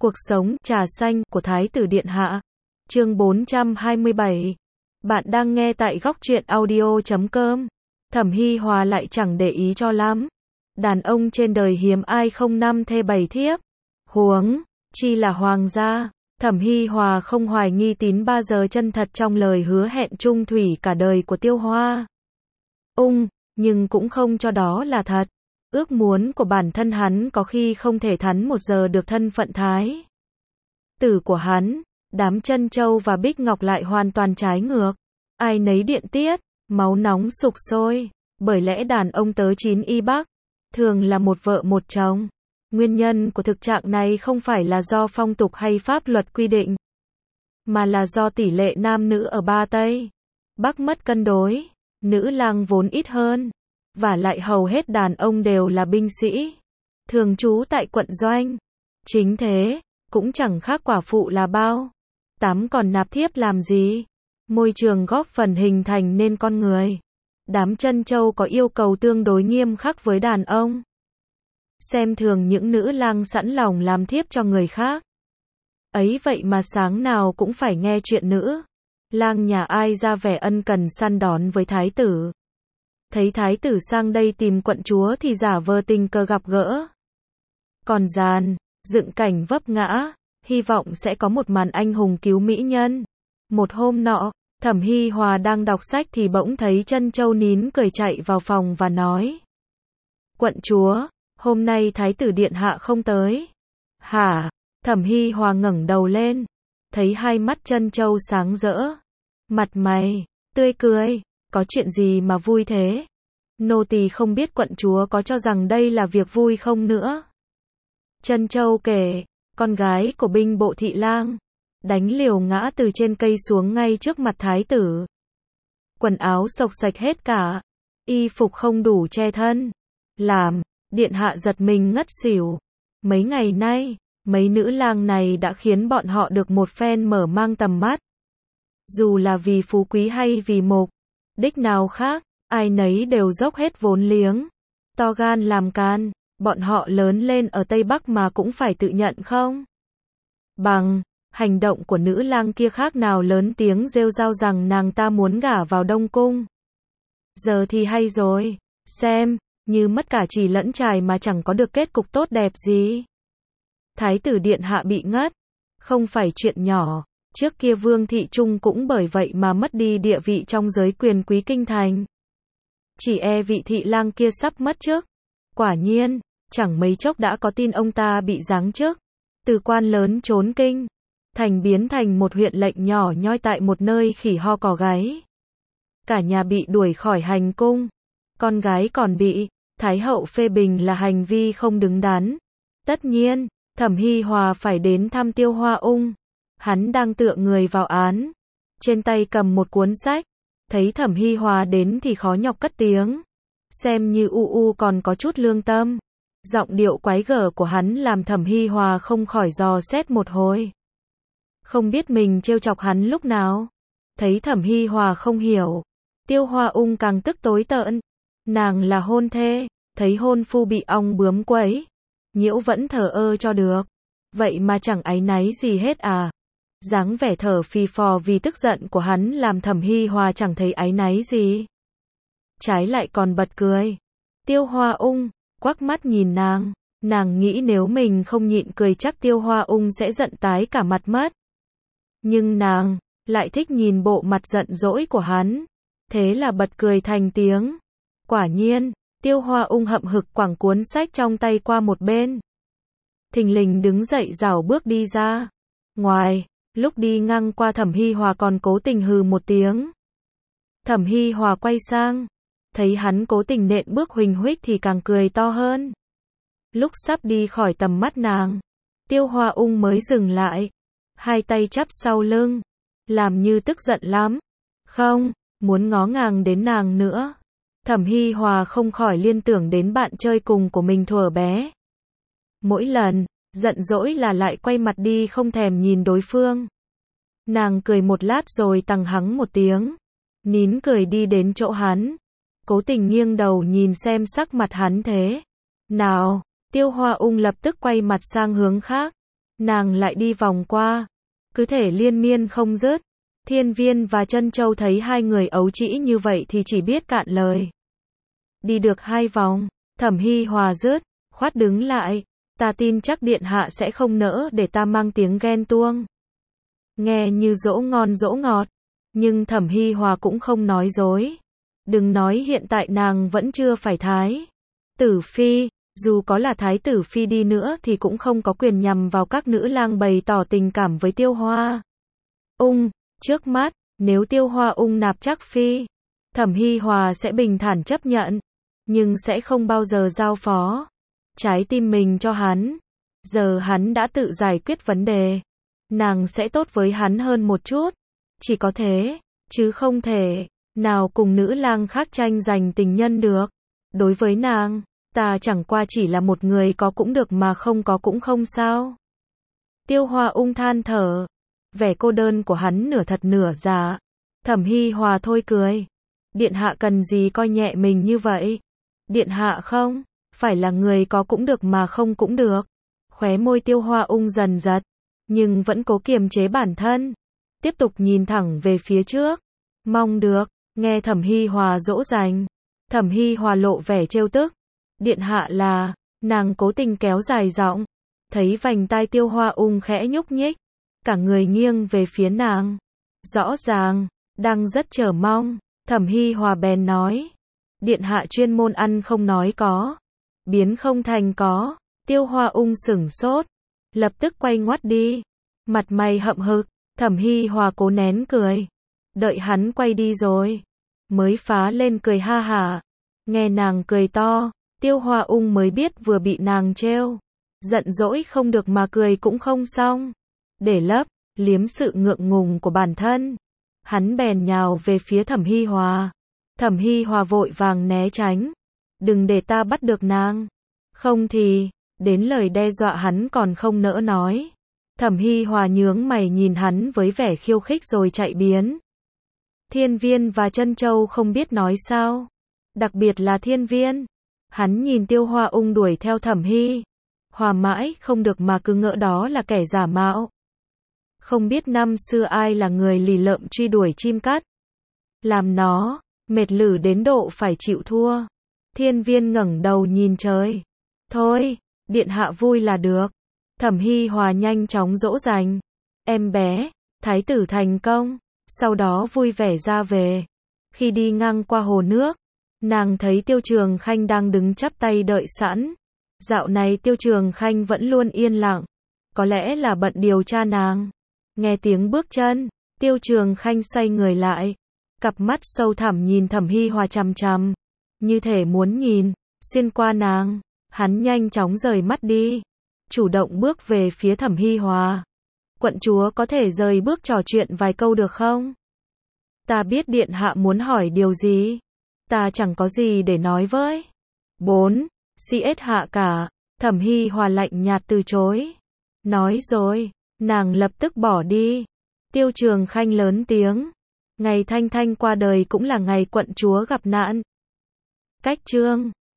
Cuộc sống trà xanh của Thái tử Điện Hạ. Chương 427. Bạn đang nghe tại góc truyện audio.com. Thẩm Hi Hòa lại chẳng để ý cho lắm. Đàn ông trên đời hiếm ai không 5 thê 7 thiếp. Huống chi là hoàng gia. Thẩm Hi Hòa không hoài nghi tín ba giờ chân thật trong lời hứa hẹn chung thủy cả đời của Tiêu Hoa nhưng cũng không cho đó là thật. Ước muốn của bản thân hắn có khi không thể thắn một giờ được thân phận thái tử của hắn. Đám Trân Châu và Bích Ngọc lại hoàn toàn trái ngược. Ai nấy điện tiết, máu nóng sục sôi. Bởi lẽ đàn ông tớ 9 y Bắc thường là một vợ một chồng. Nguyên nhân của thực trạng này không phải là do phong tục hay pháp luật quy định, mà là do tỷ lệ nam nữ ở Ba Tây Bắc mất cân đối. Nữ lang vốn ít hơn, và lại hầu hết đàn ông đều là binh sĩ, thường trú tại quận doanh. Chính thế, cũng chẳng khác quả phụ là bao. Tắm còn nạp thiếp làm gì? Môi trường góp phần hình thành nên con người. Đám Trân Châu có yêu cầu tương đối nghiêm khắc với đàn ông. Xem thường những nữ lang sẵn lòng làm thiếp cho người khác. Ấy vậy mà sáng nào cũng phải nghe chuyện nữ lang nhà ai ra vẻ ân cần săn đón với thái tử. Thấy thái tử sang đây tìm quận chúa thì giả vờ tình cờ gặp gỡ. Còn dựng cảnh vấp ngã, hy vọng sẽ có một màn anh hùng cứu mỹ nhân. Một hôm nọ, Thẩm Hi Hòa đang đọc sách thì bỗng thấy Trân Châu nín cười chạy vào phòng và nói: "Quận chúa, hôm nay thái tử điện hạ không tới." "Hả?" Thẩm Hi Hòa ngẩng đầu lên, thấy hai mắt Trân Châu sáng rỡ, mặt mày tươi cười. "Có chuyện gì mà vui thế? Nô tỳ không biết quận chúa có cho rằng đây là việc vui không nữa." Trân Châu kể, con gái của binh bộ thị lang đánh liều ngã từ trên cây xuống ngay trước mặt thái tử. Quần áo xộc xạch hết cả, y phục không đủ che thân, làm điện hạ giật mình ngất xỉu. Mấy ngày nay, mấy nữ lang này đã khiến bọn họ được một phen mở mang tầm mắt. Dù là vì phú quý hay vì mục đích nào khác, ai nấy đều dốc hết vốn liếng, to gan làm can. Bọn họ lớn lên ở Tây Bắc mà cũng phải tự nhận không bằng. Hành động của nữ lang kia khác nào lớn tiếng rêu rao rằng nàng ta muốn gả vào Đông Cung. Giờ thì hay rồi, xem như mất cả chì lẫn chài mà chẳng có được kết cục tốt đẹp gì. Thái tử điện hạ bị ngất, không phải chuyện nhỏ. Trước kia Vương Thị Trung cũng bởi vậy mà mất đi địa vị trong giới quyền quý kinh thành. Chỉ e vị thị lang kia sắp mất chức. Quả nhiên, chẳng mấy chốc đã có tin ông ta bị giáng chức, từ quan lớn trốn kinh thành biến thành một huyện lệnh nhỏ nhoi tại một nơi khỉ ho cò gáy. Cả nhà bị đuổi khỏi hành cung, con gái còn bị Thái hậu phê bình là hành vi không đứng đắn. Tất nhiên, Thẩm Hi Hòa phải đến thăm Tiêu Hoa Hắn đang tựa người vào án, trên tay cầm một cuốn sách. Thấy Thẩm Hi Hòa đến thì khó nhọc cất tiếng, xem như còn có chút lương tâm. Giọng điệu quái gở của hắn làm Thẩm Hi Hòa không khỏi dò xét một hồi. Không biết mình trêu chọc hắn lúc nào. Thấy Thẩm Hi Hòa không hiểu, Tiêu Hoa càng tức tối tợn. Nàng là hôn thê, thấy hôn phu bị ong bướm quấy nhiễu vẫn thờ ơ cho được. Vậy mà chẳng áy náy gì hết à? Dáng vẻ thở phì phò vì tức giận của hắn làm Thẩm Hi Hòa chẳng thấy áy náy gì, trái lại còn bật cười. Tiêu Hoa quắc mắt nhìn nàng nghĩ nếu mình không nhịn cười chắc Tiêu Hoa sẽ giận tái cả mặt mất. Nhưng nàng lại thích nhìn bộ mặt giận dỗi của hắn, thế là bật cười thành tiếng. Quả nhiên, Tiêu Hoa hậm hực quẳng cuốn sách trong tay qua một bên, thình lình đứng dậy rảo bước đi ra ngoài. Lúc đi ngang qua Thẩm Hi Hòa còn cố tình hừ một tiếng. Thẩm Hi Hòa quay sang, thấy hắn cố tình nện bước huỳnh huých thì càng cười to hơn. Lúc sắp đi khỏi tầm mắt nàng, Tiêu Hoa mới dừng lại, hai tay chắp sau lưng, làm như tức giận lắm, không muốn ngó ngàng đến nàng nữa. Thẩm Hi Hòa không khỏi liên tưởng đến bạn chơi cùng của mình thuở bé. Mỗi lần giận dỗi là lại quay mặt đi không thèm nhìn đối phương. Nàng cười một lát rồi tằng hắng một tiếng, nín cười đi đến chỗ hắn, cố tình nghiêng đầu nhìn xem sắc mặt hắn thế nào. Tiêu Hoa lập tức quay mặt sang hướng khác. nàng lại đi vòng qua. Cứ thể liên miên không dứt. Thiên Viên và Trân Châu thấy hai người ấu trĩ như vậy thì chỉ biết cạn lời. Đi được 2 vòng, Thẩm Hi Hòa khoát đứng lại. Ta tin chắc điện hạ sẽ không nỡ để ta mang tiếng ghen tuông. Nghe như dỗ ngon dỗ ngọt, nhưng Thẩm Hi Hòa cũng không nói dối. Đừng nói hiện tại nàng vẫn chưa phải thái tử phi, dù có là thái tử phi đi nữa thì cũng không có quyền nhằm vào các nữ lang bày tỏ tình cảm với Tiêu Hoa Ung. Trước mắt, nếu Tiêu Hoa Ung nạp Trác phi, Thẩm Hi Hòa sẽ bình thản chấp nhận, nhưng sẽ không bao giờ giao phó trái tim mình cho hắn. Giờ hắn đã tự giải quyết vấn đề, nàng sẽ tốt với hắn hơn một chút. Chỉ có thế, chứ không thể nào cùng nữ lang khác tranh giành tình nhân được. Đối với nàng, ta chẳng qua chỉ là một người có cũng được mà không có cũng không sao. Tiêu Hoa Ung than thở, vẻ cô đơn của hắn nửa thật nửa giả. Thẩm Hi Hòa thôi cười. Điện hạ cần gì coi nhẹ mình như vậy? Điện hạ không phải là người có cũng được mà không cũng được. Khóe môi Tiêu Hoa Ung dần giật, nhưng vẫn cố kiềm chế bản thân, tiếp tục nhìn thẳng về phía trước. Mong được. Nghe Thẩm Hi Hòa dỗ dành, Thẩm Hi Hòa lộ vẻ trêu tức. Điện hạ là, nàng cố tình kéo dài giọng. Thấy vành tai Tiêu Hoa Ung khẽ nhúc nhích, cả người nghiêng về phía nàng. Rõ ràng, đang rất chờ mong. Thẩm Hi Hòa bèn nói. Điện hạ chuyên môn ăn không nói có, biến không thành có. Tiêu Hoa Ung sửng sốt, lập tức quay ngoắt đi, mặt mày hậm hực. Thẩm Hi Hòa cố nén cười, đợi hắn quay đi rồi mới phá lên cười ha hả. Nghe nàng cười to, Tiêu Hoa Ung mới biết vừa bị nàng trêu, giận dỗi không được mà cười cũng không xong. Để lấp liếm sự ngượng ngùng của bản thân, hắn bèn nhào về phía Thẩm Hi Hòa. Thẩm Hi Hòa vội vàng né tránh. Đừng để ta bắt được nàng, không thì, đến lời đe dọa hắn còn không nỡ nói. Thẩm Hi Hòa nhướng mày nhìn hắn với vẻ khiêu khích rồi chạy biến. Thiên Viên và Trân Châu không biết nói sao. Đặc biệt là Thiên Viên. Hắn nhìn Tiêu Hoa Ung đuổi theo Thẩm Hi Hòa mãi không được mà cứ ngỡ đó là kẻ giả mạo. Không biết năm xưa ai là người lì lợm truy đuổi chim cắt, làm nó mệt lử đến độ phải chịu thua. Thiên Viên ngẩng đầu nhìn trời. Thôi, điện hạ vui là được. Thẩm Hi Hòa nhanh chóng dỗ dành. Em bé, thái tử thành công. Sau đó vui vẻ ra về. Khi đi ngang qua hồ nước, nàng thấy Tiêu Trường Khanh đang đứng chắp tay đợi sẵn. Dạo này Tiêu Trường Khanh vẫn luôn yên lặng, có lẽ là bận điều tra nàng. Nghe tiếng bước chân, Tiêu Trường Khanh xoay người lại, cặp mắt sâu thẳm nhìn Thẩm Hi Hòa chằm chằm, như thể muốn nhìn xuyên qua nàng. Hắn nhanh chóng rời mắt đi, chủ động bước về phía Thẩm Hi Hòa. Quận chúa có thể rời bước trò chuyện vài câu được không? Ta biết điện hạ muốn hỏi điều gì. Ta chẳng có gì để nói với. 4. CS hạ cả. Thẩm Hi Hòa lạnh nhạt từ chối. Nói rồi, nàng lập tức bỏ đi. Tiêu Trường Khanh lớn tiếng. Ngày Thanh Thanh qua đời cũng là ngày quận chúa gặp nạn. Cách chương